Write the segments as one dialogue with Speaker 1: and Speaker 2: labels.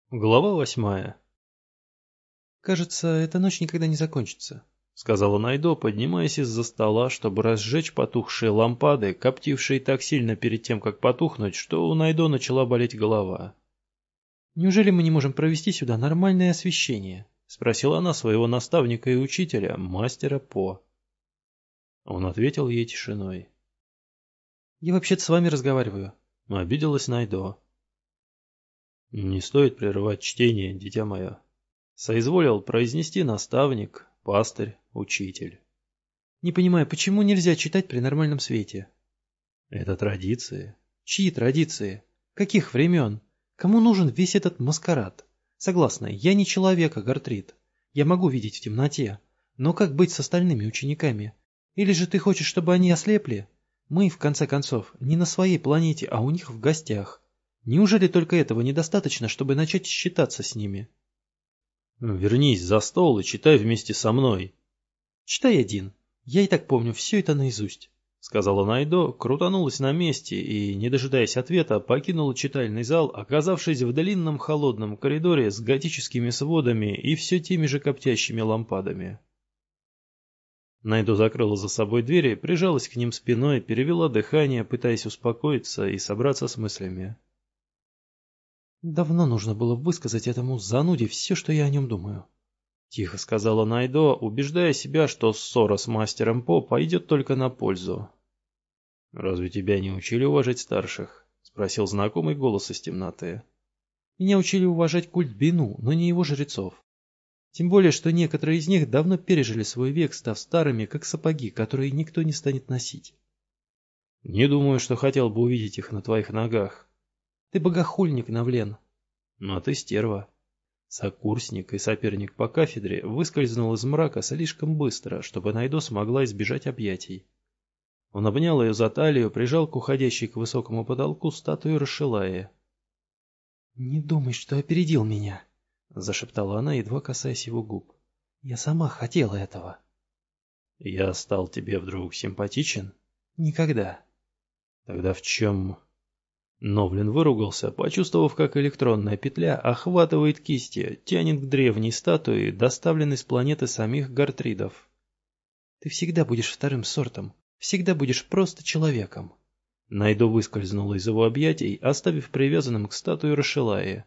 Speaker 1: Глава 8. «Кажется, эта ночь никогда не закончится», — сказала Найдо, поднимаясь из-за стола, чтобы разжечь потухшие лампады, коптившие так сильно перед тем, как потухнуть, что у Найдо начала болеть голова. «Неужели мы не можем провести сюда нормальное освещение?» — спросила она своего наставника и учителя, мастера По. Он ответил ей тишиной. «Я вообще-то с вами разговариваю», — обиделась Найдо. «Не стоит прерывать чтение, дитя мое», — соизволил произнести наставник, пастырь, учитель. «Не понимаю, почему нельзя читать при нормальном свете?» «Это традиции». «Чьи традиции? Каких времен? Кому нужен весь этот маскарад? Согласна, я не человек, а Гартрид. Я могу видеть в темноте. Но как быть с остальными учениками? Или же ты хочешь, чтобы они ослепли? Мы, в конце концов, не на своей планете, а у них в гостях. Неужели только этого недостаточно, чтобы начать считаться с ними?»
Speaker 2: «Вернись за стол и читай вместе со мной».
Speaker 1: «Читай один. Я и так помню все это наизусть», — сказала Найдо, крутанулась на месте и, не дожидаясь ответа, покинула читальный зал, оказавшись в длинном холодном коридоре с готическими сводами и все теми же коптящими лампадами. Найдо закрыла за собой двери, прижалась к ним спиной, перевела дыхание, пытаясь успокоиться и собраться с мыслями. «Давно нужно было высказать этому зануде все, что я о нем думаю», — тихо сказала Найдо, убеждая себя, что ссора с мастером По пойдет только на пользу.
Speaker 2: «Разве тебя не учили уважать старших?» — спросил знакомый голос из темноты.
Speaker 1: «Меня учили уважать культ Бину, но не его жрецов. Тем более, что некоторые из них давно пережили свой век, став старыми, как сапоги, которые никто не станет носить».
Speaker 2: «Не думаю, что хотел бы увидеть их на твоих ногах».
Speaker 1: «Ты богохульник, Навлен».
Speaker 2: «Ну а ты стерва».
Speaker 1: Сокурсник и соперник по кафедре выскользнул из мрака слишком быстро, чтобы Найдо смогла избежать объятий. Он обнял ее за талию, прижал к уходящей к высокому потолку статуи Расшилая. «Не думай, что опередил меня», — зашептала она, едва касаясь его губ. «Я сама хотела этого».
Speaker 2: «Я стал тебе вдруг симпатичен?»
Speaker 1: «Никогда».
Speaker 2: «Тогда в чем...» Новлин выругался, почувствовав, как электронная петля охватывает кисти, тянет к древней статуе, доставленной с планеты самих Гартридов.
Speaker 1: «Ты всегда будешь вторым сортом, всегда будешь просто человеком».
Speaker 2: Найдо выскользнула из его объятий, оставив привязанным к статуе Расшилая.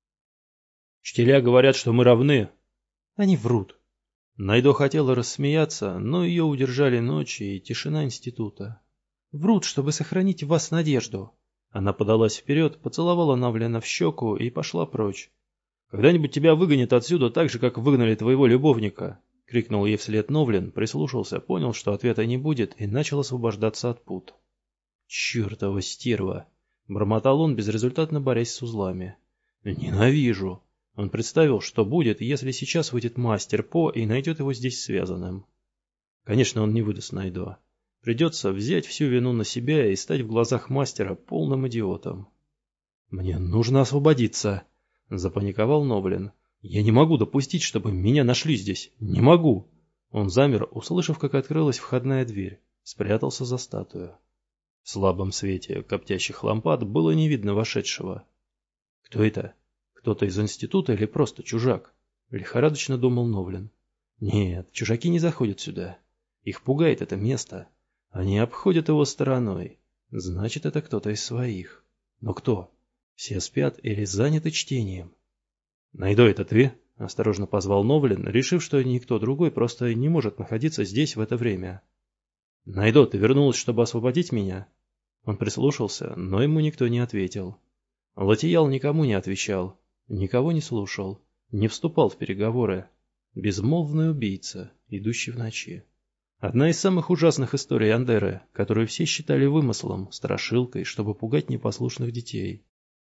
Speaker 2: «Учителя говорят, что мы равны».
Speaker 1: «Они врут».
Speaker 2: Найдо хотела рассмеяться, но ее удержали ночи и тишина института.
Speaker 1: «Врут, чтобы сохранить в вас надежду».
Speaker 2: Она подалась вперед, поцеловала Навлена в щеку и пошла прочь. «Когда-нибудь тебя выгонят отсюда так же, как выгнали твоего любовника!» — крикнул ей вслед Новлен, прислушался, понял, что ответа не будет, и начал освобождаться от пут. «Чертова стерва!» — бормотал он, безрезультатно борясь с узлами. «Ненавижу!» Он представил, что будет, если сейчас выйдет мастер По и найдет его здесь связанным. Конечно, он не выдаст Найдо. Придется взять всю вину на себя и стать в глазах мастера полным идиотом. «Мне нужно освободиться», — запаниковал Новлен. «Я не могу допустить, чтобы меня нашли здесь. Не могу!» Он замер, услышав, как открылась входная дверь. Спрятался за статую. В слабом свете коптящих лампад было не видно вошедшего. «Кто это? Кто-то из института или просто чужак?» — лихорадочно думал Новлен. «Нет, чужаки не заходят сюда. Их пугает это место. Они обходят его стороной. Значит, это кто-то из своих. Но кто? Все спят или заняты чтением?» «Найдо, это ты?» — осторожно позвал Новлен, решив, что никто другой просто не может находиться здесь в это время. «Найдо, ты вернулась, чтобы освободить меня?» Он прислушался, но ему никто не ответил. Латиял никому не отвечал, никого не слушал, не вступал в переговоры. Безмолвный убийца, идущий в ночи. Одна из самых ужасных историй Андеры, которую все считали вымыслом, страшилкой, чтобы пугать непослушных детей.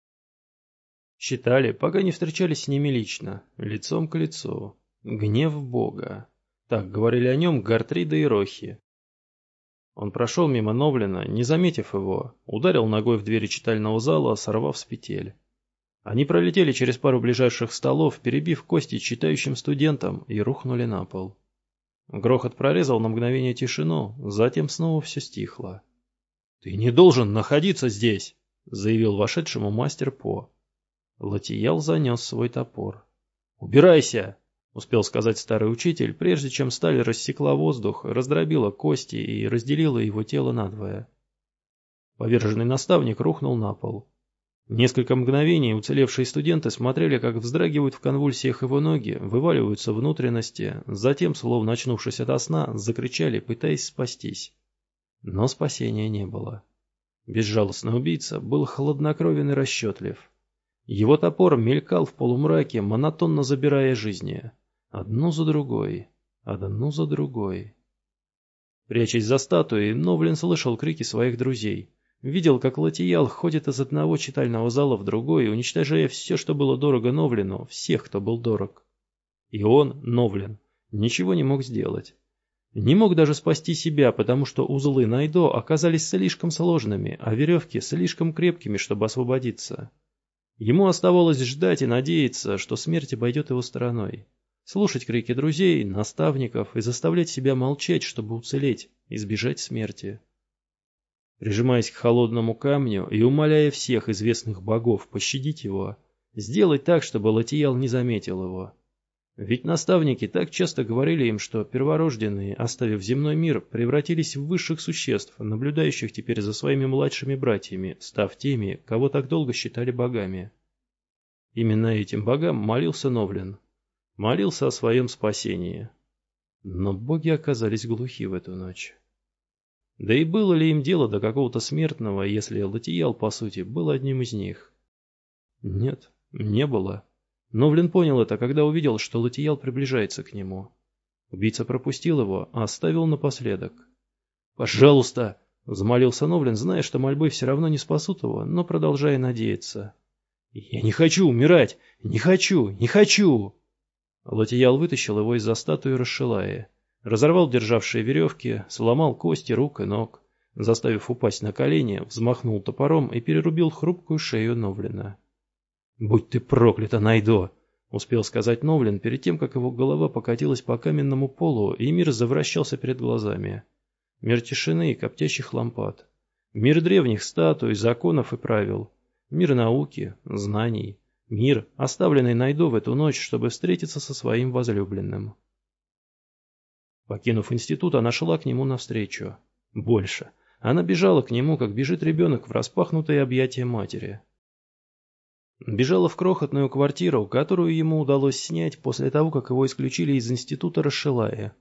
Speaker 2: Считали, пока не встречались с ними лично, лицом к лицу. Гнев Бога. Так говорили о нем Гартрида и Рохи. Он прошел мимо Новлена, не заметив его, ударил ногой в двери читального зала, сорвав с петель. Они пролетели через пару ближайших столов, перебив кости читающим студентам, и рухнули на пол. Грохот прорезал на мгновение тишину, затем снова все стихло. «Ты не должен находиться здесь!» — заявил вошедшему мастер По.
Speaker 1: Латиял занес свой топор. «Убирайся!» — успел сказать старый учитель, прежде чем сталь рассекла воздух, раздробила кости и разделила его тело надвое. Поверженный наставник рухнул на пол. Несколько мгновений уцелевшие студенты смотрели, как вздрагивают в конвульсиях его ноги, вываливаются внутренности, затем, словно очнувшись ото сна, закричали, пытаясь спастись. Но спасения не было. Безжалостный убийца был хладнокровен и расчетлив. Его топор мелькал в полумраке, монотонно забирая жизни. Одну за другой, одну за другой. Прячась за статуей, Новлин слышал крики своих друзей. Видел, как Латиял ходит из одного читального зала в другой, уничтожая все, что было дорого Новлину, всех, кто был дорог. И он, Новлин, ничего не мог сделать. Не мог даже спасти себя, потому что узлы Найдо оказались слишком сложными, а веревки слишком крепкими, чтобы освободиться. Ему оставалось ждать и надеяться, что смерть обойдет его стороной. Слушать крики друзей, наставников и заставлять себя молчать, чтобы уцелеть, избежать смерти. Прижимаясь к холодному камню и умоляя всех известных богов пощадить его, сделать так, чтобы Латиял не заметил его. Ведь наставники так часто говорили им, что перворожденные, оставив земной мир, превратились в высших существ, наблюдающих теперь за своими младшими братьями, став теми, кого так долго считали богами. Именно этим богам молился Новлин. Молился о своем спасении. Но боги оказались глухи в эту ночь. Да и было ли им дело до какого-то смертного, если Латиял, по сути, был одним из них? Нет, не было. Новлин понял это, когда увидел, что Латиял приближается к нему. Убийца пропустил его, а оставил напоследок. «Пожалуйста!» — взмолился Новлин, зная, что мольбы все равно не спасут его, но продолжая надеяться. «Я не хочу умирать! Не хочу! Не хочу!» Латиял вытащил его из-за статуи Расшилаи. Разорвал державшие веревки, сломал кости рук и ног, заставив упасть на колени, взмахнул топором и перерубил хрупкую шею Новлина. «Будь ты проклята, Найдо!» — успел сказать Новлин перед тем, как его голова покатилась по каменному полу, и мир завращался перед глазами. Мир тишины и коптящих лампад. Мир древних статуй, законов и правил. Мир науки, знаний. Мир, оставленный Найдо в эту ночь, чтобы встретиться со своим возлюбленным. Покинув институт, она шла к нему навстречу. Больше. Она бежала к нему, как бежит ребенок в распахнутые объятия матери. Бежала в крохотную квартиру, которую ему удалось снять после того, как его исключили из института Расшилая.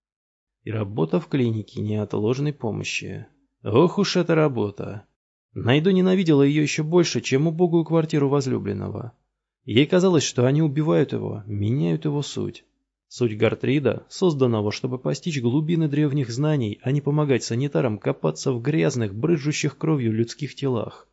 Speaker 1: И работа в клинике неотложной помощи. Ох уж эта работа! Найдо ненавидела ее еще больше, чем убогую квартиру возлюбленного. Ей казалось, что они убивают его, меняют его суть. Суть Гартрида, созданного, чтобы постичь глубины древних знаний, а не помогать санитарам копаться в грязных, брызжущих кровью людских телах.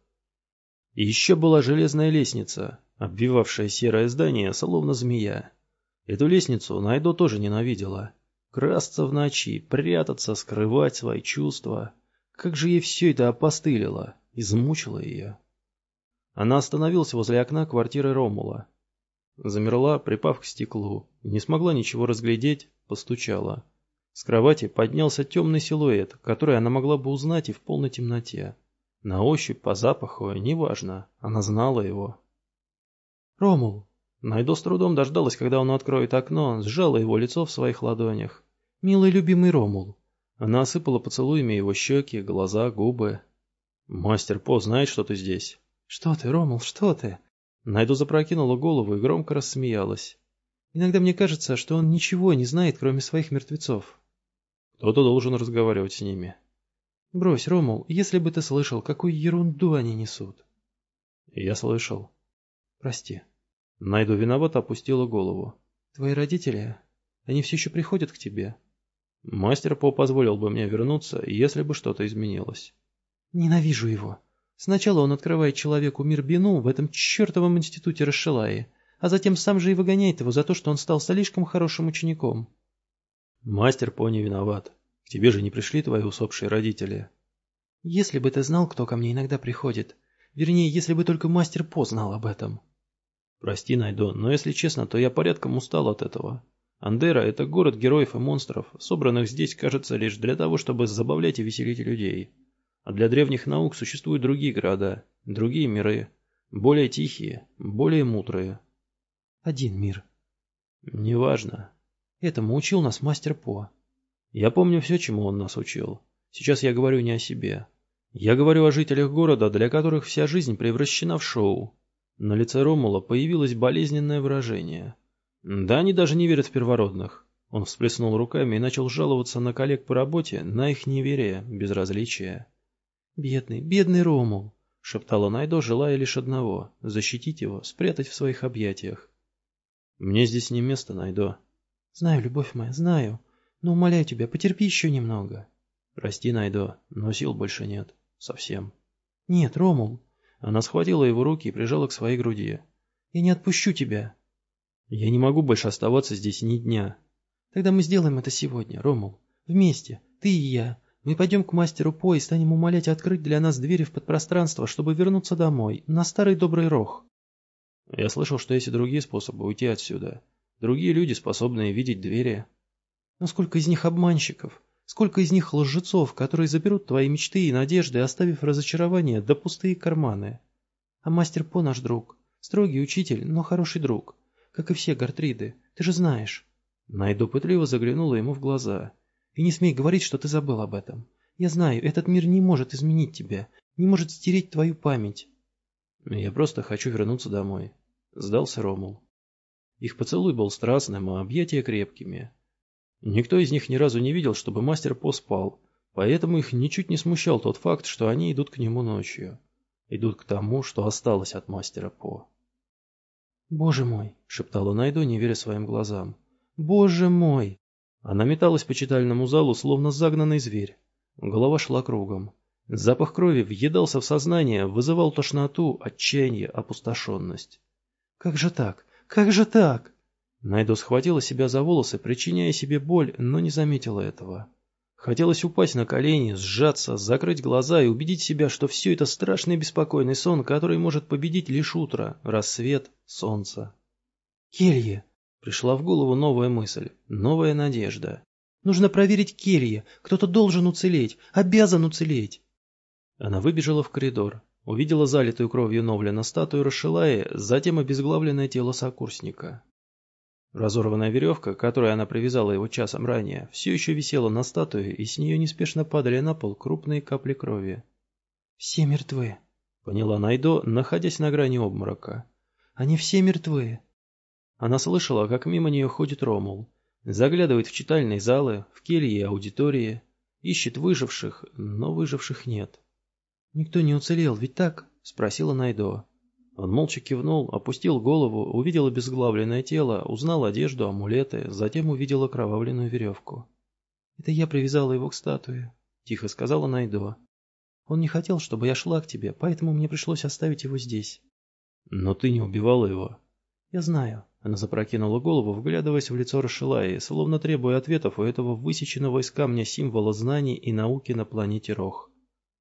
Speaker 1: И еще была железная лестница, обвивавшая серое здание, словно змея. Эту лестницу Найдо тоже ненавидела. Красться в ночи, прятаться, скрывать свои чувства. Как же ей все это опостылило, измучило ее. Она остановилась возле окна квартиры Ромула. Замерла, припав к стеклу, не смогла ничего разглядеть, постучала. С кровати поднялся темный силуэт, который она могла бы узнать и в полной темноте. На ощупь, по запаху, неважно, она знала его. «Ромул!» Найдо с трудом дождалась, когда он откроет окно, сжала его лицо в своих ладонях. «Милый любимый Ромул!» Она осыпала поцелуями его щеки, глаза, губы. «Мастер По знает, что ты здесь?» «Что ты, Ромул, что ты?» Найдо запрокинула голову и громко рассмеялась. «Иногда мне кажется, что он ничего не знает, кроме своих мертвецов». «Кто-то должен разговаривать с ними». «Брось, Ромул, если бы ты слышал, какую ерунду они несут». «Я слышал». «Прости». Найдо виновато опустила голову. «Твои родители, они все еще приходят к тебе?» «Мастер По позволил бы мне вернуться, если бы что-то изменилось». «Ненавижу его. Сначала он открывает человеку мир Бину в этом чертовом институте Расшилаи, а затем сам же и выгоняет его за то, что он стал слишком хорошим учеником». «Мастер По не виноват. К тебе же не пришли твои усопшие родители». «Если бы ты знал, кто ко мне иногда приходит. Вернее, если бы только мастер По знал об этом». «Прости, Найдо, но если честно, то я порядком устал от этого. Андера — это город героев и монстров, собранных здесь, кажется, лишь для того, чтобы забавлять и веселить людей. А для древних наук существуют другие города, другие миры. Более тихие, более мудрые.
Speaker 2: Один мир.
Speaker 1: Неважно.
Speaker 2: Этому учил нас мастер По.
Speaker 1: Я помню все, чему он нас учил. Сейчас я говорю не о себе. Я говорю о жителях города, для которых вся жизнь превращена в шоу. На лице Ромула появилось болезненное выражение. Да, они даже не верят в первородных. Он всплеснул руками и начал жаловаться на коллег по работе, на их неверие, безразличие.
Speaker 2: «Бедный, бедный Ромул!»
Speaker 1: — шептала Найдо, желая лишь одного — защитить его, спрятать в своих объятиях. «Мне здесь не место, Найдо».
Speaker 2: «Знаю, любовь моя, знаю. Но умоляю тебя, потерпи еще немного».
Speaker 1: «Прости, Найдо, но сил больше нет. Совсем».
Speaker 2: «Нет, Ромул».
Speaker 1: Она схватила его руки и прижала к своей груди.
Speaker 2: «Я не отпущу тебя».
Speaker 1: «Я не могу больше оставаться здесь ни дня».
Speaker 2: «Тогда мы сделаем это сегодня, Ромул. Вместе, ты и я. Мы пойдем к мастеру По и станем умолять открыть для нас двери в подпространство, чтобы вернуться домой, на старый добрый Рох».
Speaker 1: «Я слышал, что есть и другие способы уйти отсюда. Другие люди, способные видеть двери».
Speaker 2: «Но сколько из них обманщиков? Сколько из них лжецов, которые заберут твои мечты и надежды, оставив разочарование да пустые карманы? А мастер По наш друг. Строгий учитель, но хороший друг. Как и все Гартриды. Ты же знаешь».
Speaker 1: Найдо пытливо заглянула ему в глаза.
Speaker 2: «И не смей говорить, что ты забыл об этом. Я знаю, этот мир не может изменить тебя, не может стереть твою память».
Speaker 1: «Я просто хочу вернуться домой», — сдался Ромул. Их поцелуй был страстным, а объятия крепкими. Никто из них ни разу не видел, чтобы мастер По спал, поэтому их ничуть не смущал тот факт, что они идут к нему ночью. Идут к тому, что осталось от мастера По.
Speaker 2: «Боже мой!» —
Speaker 1: шептала Найдо, не веря своим глазам.
Speaker 2: «Боже мой!»
Speaker 1: Она металась по читальному залу, словно загнанный зверь. Голова шла кругом. Запах крови въедался в сознание, вызывал тошноту, отчаяние, опустошенность.
Speaker 2: «Как же так? Как же так?»
Speaker 1: Найдо схватила себя за волосы, причиняя себе боль, но не заметила этого. Хотелось упасть на колени, сжаться, закрыть глаза и убедить себя, что все это страшный беспокойный сон, который может победить лишь утро, рассвет, солнце.
Speaker 2: «Келье!»
Speaker 1: Пришла в голову новая мысль, новая надежда.
Speaker 2: «Нужно проверить келье. Кто-то должен уцелеть, обязан уцелеть».
Speaker 1: Она выбежала в коридор, увидела залитую кровью Новлена статую Рашилаи, затем обезглавленное тело сокурсника. Разорванная веревка, которой она привязала его часом ранее, все еще висела на статуе, и с нее неспешно падали на пол крупные капли крови.
Speaker 2: «Все мертвы»,
Speaker 1: — поняла Найдо, находясь на грани обморока.
Speaker 2: «Они все мертвы».
Speaker 1: Она слышала, как мимо нее ходит Ромул, заглядывает в читальные залы, в кельи и аудитории, ищет выживших, но выживших нет.
Speaker 2: «Никто не уцелел, ведь так?» —
Speaker 1: спросила Найдо. Он молча кивнул, опустил голову, увидел обезглавленное тело, узнал одежду, амулеты, затем увидел окровавленную веревку.
Speaker 2: «Это я привязала его к статуе»,
Speaker 1: — тихо сказала Найдо.
Speaker 2: «Он не хотел, чтобы я шла к тебе, поэтому мне пришлось оставить его здесь».
Speaker 1: «Но ты не убивала его».
Speaker 2: «Я знаю».
Speaker 1: Она запрокинула голову, вглядываясь в лицо Рашилаи, словно требуя ответов у этого высеченного из камня символа знаний и науки на планете Рох.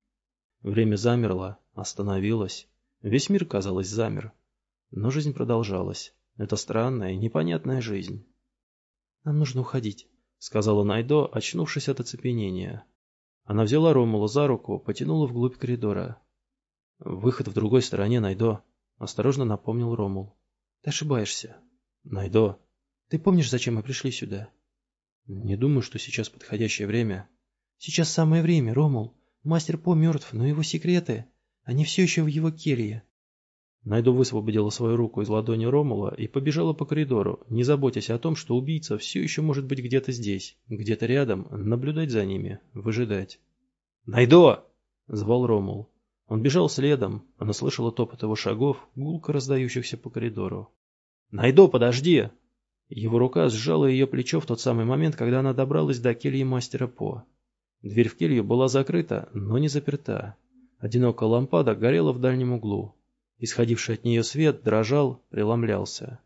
Speaker 1: Время замерло, остановилось. Весь мир, казалось, замер. Но жизнь продолжалась. Это странная, непонятная жизнь.
Speaker 2: «Нам нужно уходить»,
Speaker 1: — сказала Найдо, очнувшись от оцепенения. Она взяла Ромула за руку, потянула вглубь коридора. «Выход в другой стороне, Найдо», — осторожно напомнил Ромул.
Speaker 2: «Ты ошибаешься».
Speaker 1: «Найдо».
Speaker 2: «Ты помнишь, зачем мы пришли сюда?»
Speaker 1: «Не думаю, что сейчас подходящее время».
Speaker 2: «Сейчас самое время, Ромул. Мастер По мертв, но его секреты, они все еще в его келье».
Speaker 1: Найдо высвободила свою руку из ладони Ромула и побежала по коридору, не заботясь о том, что убийца все еще может быть где-то здесь, где-то рядом, наблюдать за ними, выжидать. «Найдо!» — звал Ромул. Он бежал следом, она слышала топот его шагов, гулко раздающихся по коридору. «Найдо, подожди!» Его рука сжала ее плечо в тот самый момент, когда она добралась до кельи мастера По. Дверь в келью была закрыта, но не заперта. Одинокая лампада горела в дальнем углу. Исходивший от нее свет дрожал, преломлялся.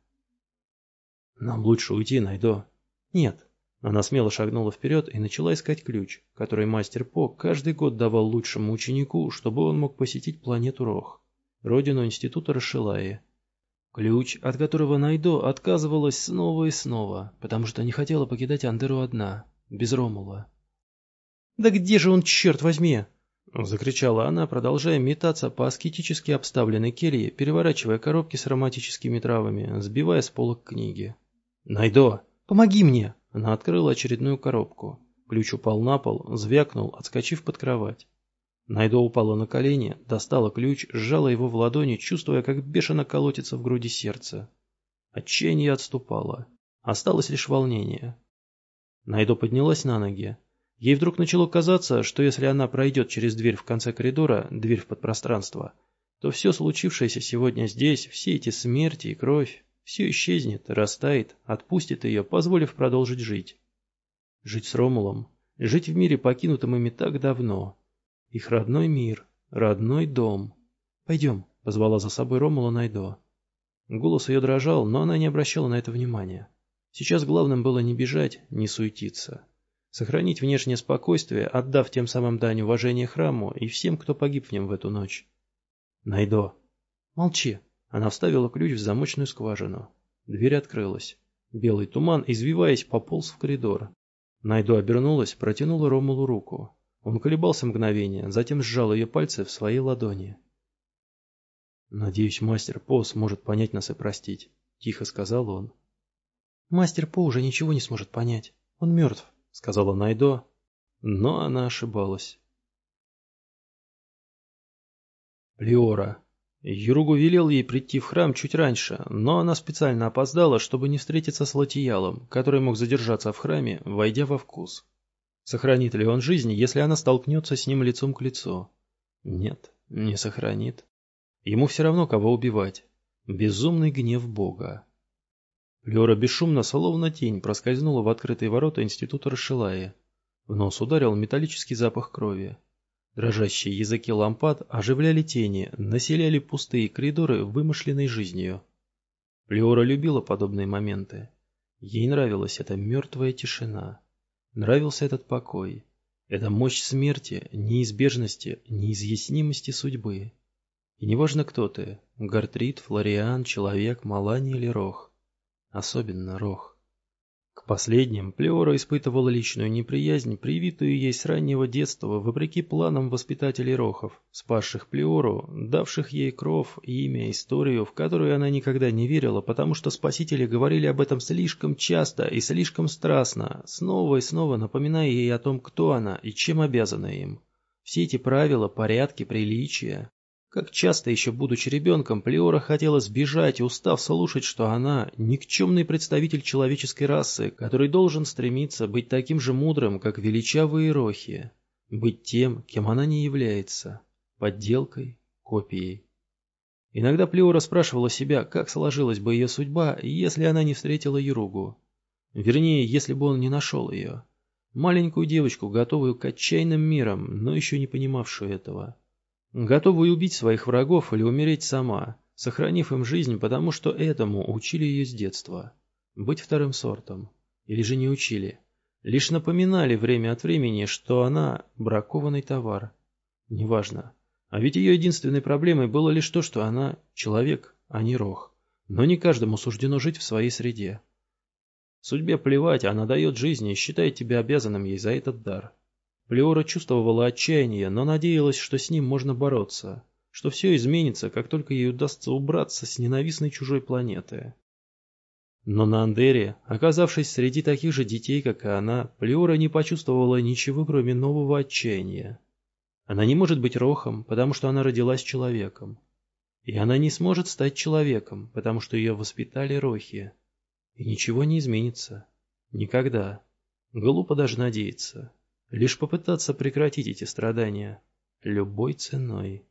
Speaker 1: «Нам лучше уйти, Найдо». «Нет». Она смело шагнула вперед и начала искать ключ, который мастер По каждый год давал лучшему ученику, чтобы он мог посетить планету Рох, родину института Рашилаи. Ключ, от которого Найдо отказывалась снова и снова, потому что не хотела покидать Андеру одна, без Ромула.
Speaker 2: «Да где же он, черт возьми?»
Speaker 1: — закричала она, продолжая метаться по аскетически обставленной келье, переворачивая коробки с ароматическими травами, сбивая с полок книги. «Найдо! Помоги мне!» Она открыла очередную коробку. Ключ упал на пол, звякнул, отскочив под кровать. Найдо упала на колени, достала ключ, сжала его в ладони, чувствуя, как бешено колотится в груди сердце. Отчаяние отступало. Осталось лишь волнение. Найдо поднялась на ноги. Ей вдруг начало казаться, что если она пройдет через дверь в конце коридора, дверь в подпространство, то все случившееся сегодня здесь, все эти смерти и кровь, все исчезнет, растает, отпустит ее, позволив продолжить жить. Жить с Ромулом, жить в мире, покинутом ими так давно. Их родной мир, родной дом. «Пойдем», — позвала за собой Ромула Найдо. Голос ее дрожал, но она не обращала на это внимания. Сейчас главным было не бежать, не суетиться. Сохранить внешнее спокойствие, отдав тем самым дань уважения храму и всем, кто погиб в нем в эту ночь. «Найдо!» «Молчи!» Она вставила ключ в замочную скважину. Дверь открылась. Белый туман, извиваясь, пополз в коридор. Найдо обернулась, протянула Ромулу руку. Он колебался мгновение, затем сжал ее пальцы в своей ладони. «Надеюсь, мастер По сможет понять нас и простить», — тихо сказал он. «Мастер По уже ничего не сможет понять. Он мертв», — сказала Найдо, но она ошибалась. Плеора. Юругу велел ей прийти в храм чуть раньше, но она специально опоздала, чтобы не встретиться с Латиялом, который мог задержаться в храме, войдя во вкус. Сохранит ли он жизнь, если она столкнется с ним лицом к лицу? Нет, не сохранит. Ему все равно, кого убивать. Безумный гнев Бога. Плеора бесшумно, словно тень, проскользнула в открытые ворота института Расшилаи. В нос ударил металлический запах крови. Дрожащие языки лампад оживляли тени, населяли пустые коридоры вымышленной жизнью. Плеора любила подобные моменты. Ей нравилась эта мертвая тишина. Нравился этот покой. Эта мощь смерти, неизбежности, неизъяснимости судьбы. И неважно, кто ты — Гартрид, Флориан, Человек, Малани или Рох. Особенно Рох. К последним Плеора испытывала личную неприязнь, привитую ей с раннего детства, вопреки планам воспитателей Рохов, спасших Плеору, давших ей кров, имя, историю, в которую она никогда не верила, потому что спасители говорили об этом слишком часто и слишком страстно, снова и снова напоминая ей о том, кто она и чем обязана им. Все эти правила, порядки, приличия. Как часто, еще будучи ребенком, Плеора хотела сбежать, устав слушать, что она — никчемный представитель человеческой расы, который должен стремиться быть таким же мудрым, как величавые рохи, быть тем, кем она не является, подделкой, копией. Иногда Плеора спрашивала себя, как сложилась бы ее судьба, если она не встретила Юругу. Вернее, если бы он не нашел ее. Маленькую девочку, готовую к отчаянным мирам, но еще не понимавшую этого. Готовую убить своих врагов или умереть сама, сохранив им жизнь, потому что этому учили ее с детства. Быть вторым сортом. Или же не учили. Лишь напоминали время от времени, что она бракованный товар. Неважно. А ведь ее единственной проблемой было лишь то, что она человек, а не Рох. Но не каждому суждено жить в своей среде. Судьбе плевать, она дает жизнь и считает тебя обязанным ей за этот дар. Плеора чувствовала отчаяние, но надеялась, что с ним можно бороться, что все изменится, как только ей удастся убраться с ненавистной чужой планеты. Но на Андере, оказавшись среди таких же детей, как и она, Плеора не почувствовала ничего, кроме нового отчаяния. Она не может быть Рохом, потому что она родилась человеком. И она не сможет стать человеком, потому что ее воспитали Рохи. И ничего не изменится. Никогда. Глупо даже надеяться. Лишь попытаться прекратить эти страдания любой ценой.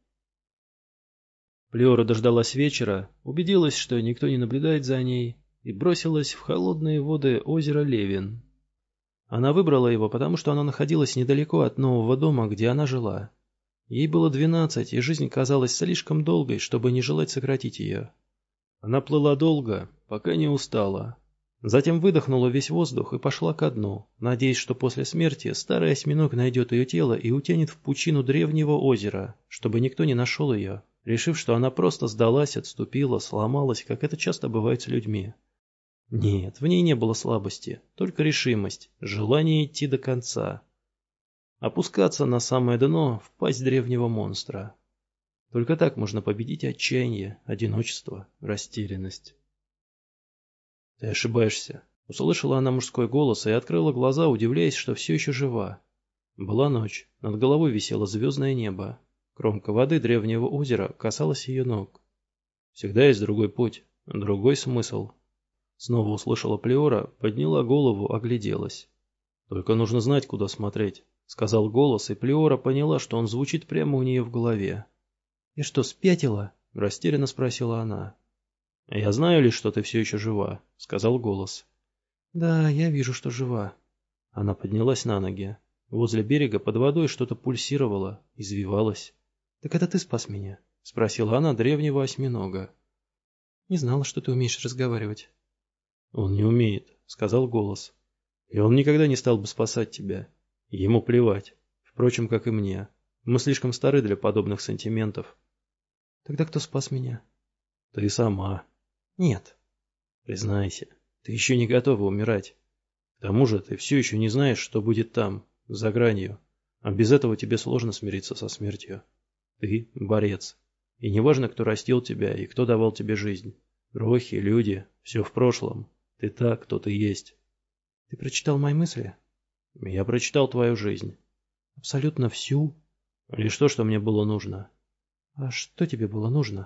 Speaker 1: Плеора дождалась вечера, убедилась, что никто не наблюдает за ней, и бросилась в холодные воды озера Левин. Она выбрала его, потому что оно находилось недалеко от нового дома, где она жила. Ей было 12, и жизнь казалась слишком долгой, чтобы не желать сократить ее. Она плыла долго, пока не устала. Затем выдохнула весь воздух и пошла ко дну, надеясь, что после смерти старый осьминог найдет ее тело и утянет в пучину древнего озера, чтобы никто не нашел ее, решив, что она просто сдалась, отступила, сломалась, как это часто бывает с людьми. Нет, в ней не было слабости, только решимость, желание идти до конца. Опускаться на самое дно в пасть древнего монстра. Только так можно победить отчаяние, одиночество, растерянность. «Ты ошибаешься», — услышала она мужской голос и открыла глаза, удивляясь, что все еще жива. Была ночь, над головой висело звездное небо. Кромка воды древнего озера касалась ее ног. Всегда есть другой путь, другой смысл. Снова услышала Плеора, подняла голову, огляделась. «Только нужно знать, куда смотреть», — сказал голос, и Плеора поняла, что он звучит прямо у нее в голове. «Я что, спятила?» — растерянно спросила она. «Я знаю лишь, что ты все еще жива», — сказал голос. «Да, я вижу, что жива». Она поднялась на ноги. Возле берега под водой что-то пульсировало, извивалось. «Так это ты спас меня?» — спросила она древнего осьминога. «Не знала, что ты умеешь разговаривать». «Он не умеет», — сказал голос. «И он никогда не стал бы спасать тебя. Ему плевать. Впрочем, как и мне. Мы слишком стары для подобных сантиментов». «Тогда кто спас меня?» «Ты сама». «Нет». «Признайся, ты еще не готова умирать. К тому же ты все еще не знаешь, что будет там, за гранью, а без этого тебе сложно смириться со смертью. Ты – борец. И неважно, кто растил тебя и кто давал тебе жизнь. Крохи, люди, все в прошлом. Ты та, кто ты есть». «Ты прочитал мои мысли?» «Я прочитал твою жизнь». «Абсолютно всю?» «Лишь то, что мне было нужно». «А что тебе было нужно?»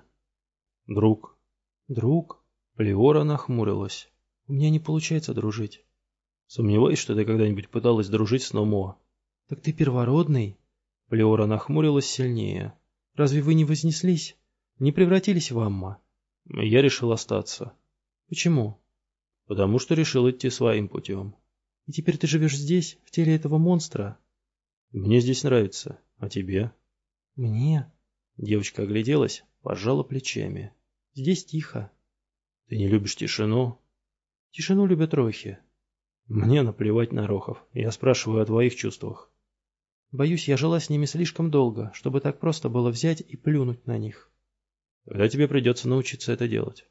Speaker 1: «Друг». «Друг?» Плеора нахмурилась. «У меня не получается дружить». «Сомневаюсь, что ты когда-нибудь пыталась дружить с Номо». «Так ты первородный?» Плеора нахмурилась сильнее. «Разве вы не вознеслись? Не превратились в Амма?» «Я решил остаться». «Почему?» «Потому что решил идти своим путем». «И теперь ты живешь здесь, в теле этого монстра?» «Мне здесь нравится. А тебе?» «Мне?» Девочка огляделась, пожала плечами. «Здесь тихо». «Ты не любишь тишину?» «Тишину любят рохи». «Мне наплевать на рохов. Я спрашиваю о твоих чувствах». «Боюсь, я жила с ними слишком долго, чтобы так просто было взять и плюнуть на них». «Тогда тебе придется научиться это делать».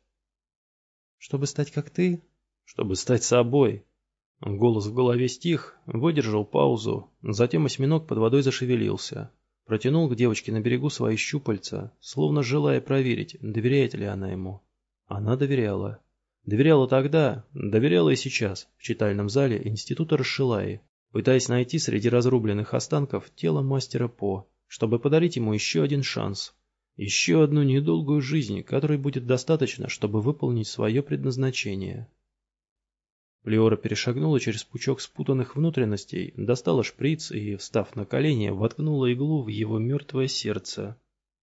Speaker 1: «Чтобы стать как ты?» «Чтобы стать собой». Голос в голове стих, выдержал паузу, затем осьминог под водой зашевелился. Протянул к девочке на берегу свои щупальца, словно желая проверить, доверяет ли она ему. Она доверяла. Доверяла тогда, доверяла и сейчас, в читальном зале института Расшилаи, пытаясь найти среди разрубленных останков тело мастера По, чтобы подарить ему еще один шанс. Еще одну недолгую жизнь, которой будет достаточно, чтобы выполнить свое предназначение. Плеора перешагнула через пучок спутанных внутренностей, достала шприц и, встав на колени, воткнула иглу в его мертвое сердце.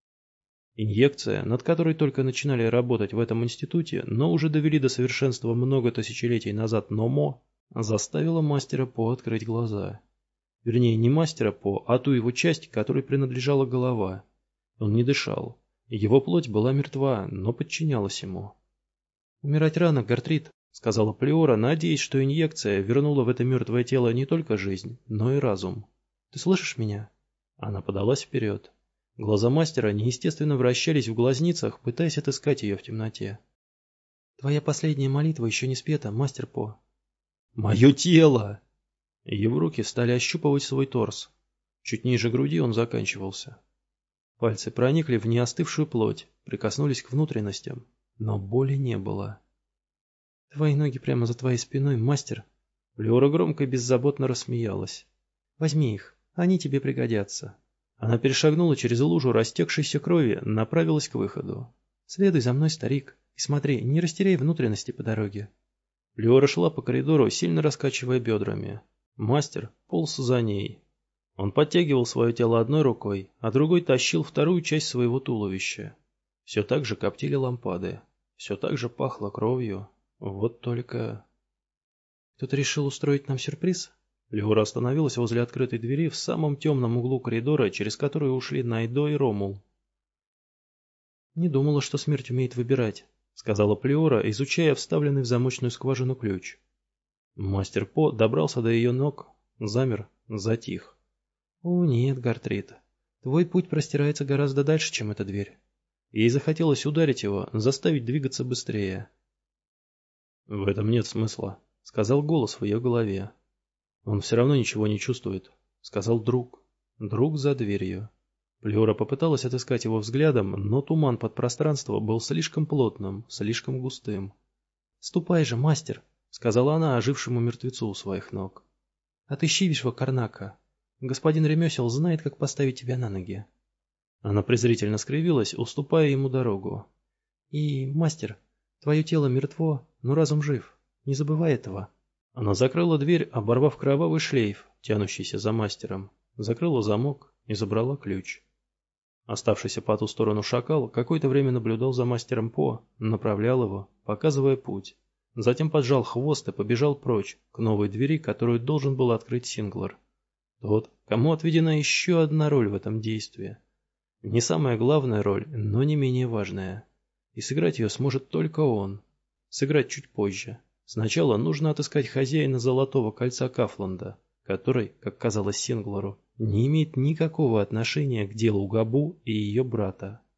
Speaker 1: Инъекция, над которой только начинали работать в этом институте, но уже довели до совершенства много тысячелетий назад Номо, заставила мастера По открыть глаза. Вернее, не мастера По, а ту его часть, которой принадлежала голова. Он не дышал. Его плоть была мертва, но подчинялась ему. «Умирать рано, Гартрид», — сказала Плеора, надеясь, что инъекция вернула в это мертвое тело не только жизнь, но и разум. «Ты слышишь меня?» Она подалась вперед. Глаза мастера неестественно вращались в глазницах, пытаясь отыскать ее в темноте. «Твоя последняя молитва еще не спета, мастер По». «Мое тело!» Его руки стали ощупывать свой торс. Чуть ниже груди он заканчивался. Пальцы проникли в неостывшую плоть, прикоснулись к внутренностям, но боли не было. «Твои ноги прямо за твоей спиной, мастер!» Плеора громко и беззаботно рассмеялась. «Возьми их, они тебе пригодятся». Она перешагнула через лужу растекшейся крови, направилась к выходу. «Следуй за мной, старик, и смотри, не растеряй внутренности по дороге». Плеора шла по коридору, сильно раскачивая бедрами. Мастер полз за ней. Он подтягивал свое тело одной рукой, а другой тащил вторую часть своего туловища. Все так же коптили лампады, все так же пахло кровью. Вот только... «Кто-то решил устроить нам сюрприз?» Плеора остановилась возле открытой двери в самом темном углу коридора, через который ушли Найдо и Ромул. «Не думала, что смерть умеет выбирать», — сказала Плеора, изучая вставленный в замочную скважину ключ. Мастер По добрался до ее ног, замер, затих. «О нет, Гартрид, твой путь простирается гораздо дальше, чем эта дверь». Ей захотелось ударить его, заставить двигаться быстрее. «В этом нет смысла», — сказал голос в ее голове. «Он все равно ничего не чувствует. — сказал друг. Друг за дверью. Плеора попыталась отыскать его взглядом, но туман подпространства был слишком плотным, слишком густым. «Ступай же, мастер», — сказала она ожившему мертвецу у своих ног. «Отыщи Вишвакарнака. Господин ремесел знает, как поставить тебя на ноги». Она презрительно скривилась, уступая ему дорогу. «И, мастер, твое тело мертво, но разум жив. Не забывай этого». Она закрыла дверь, оборвав кровавый шлейф, тянущийся за мастером, закрыла замок и забрала ключ. Оставшийся по ту сторону шакал какое-то время наблюдал за мастером По, направлял его, показывая путь. Затем поджал хвост и побежал прочь, к новой двери, которую должен был открыть Синглар. Тот, кому отведена еще одна роль в этом действии. Не самая главная роль, но не менее важная. И сыграть ее сможет только он. Сыграть чуть позже. Сначала нужно отыскать хозяина Золотого Кольца Кафланда, который, как казалось Синглару, не имеет никакого отношения к делу Габу и ее брата.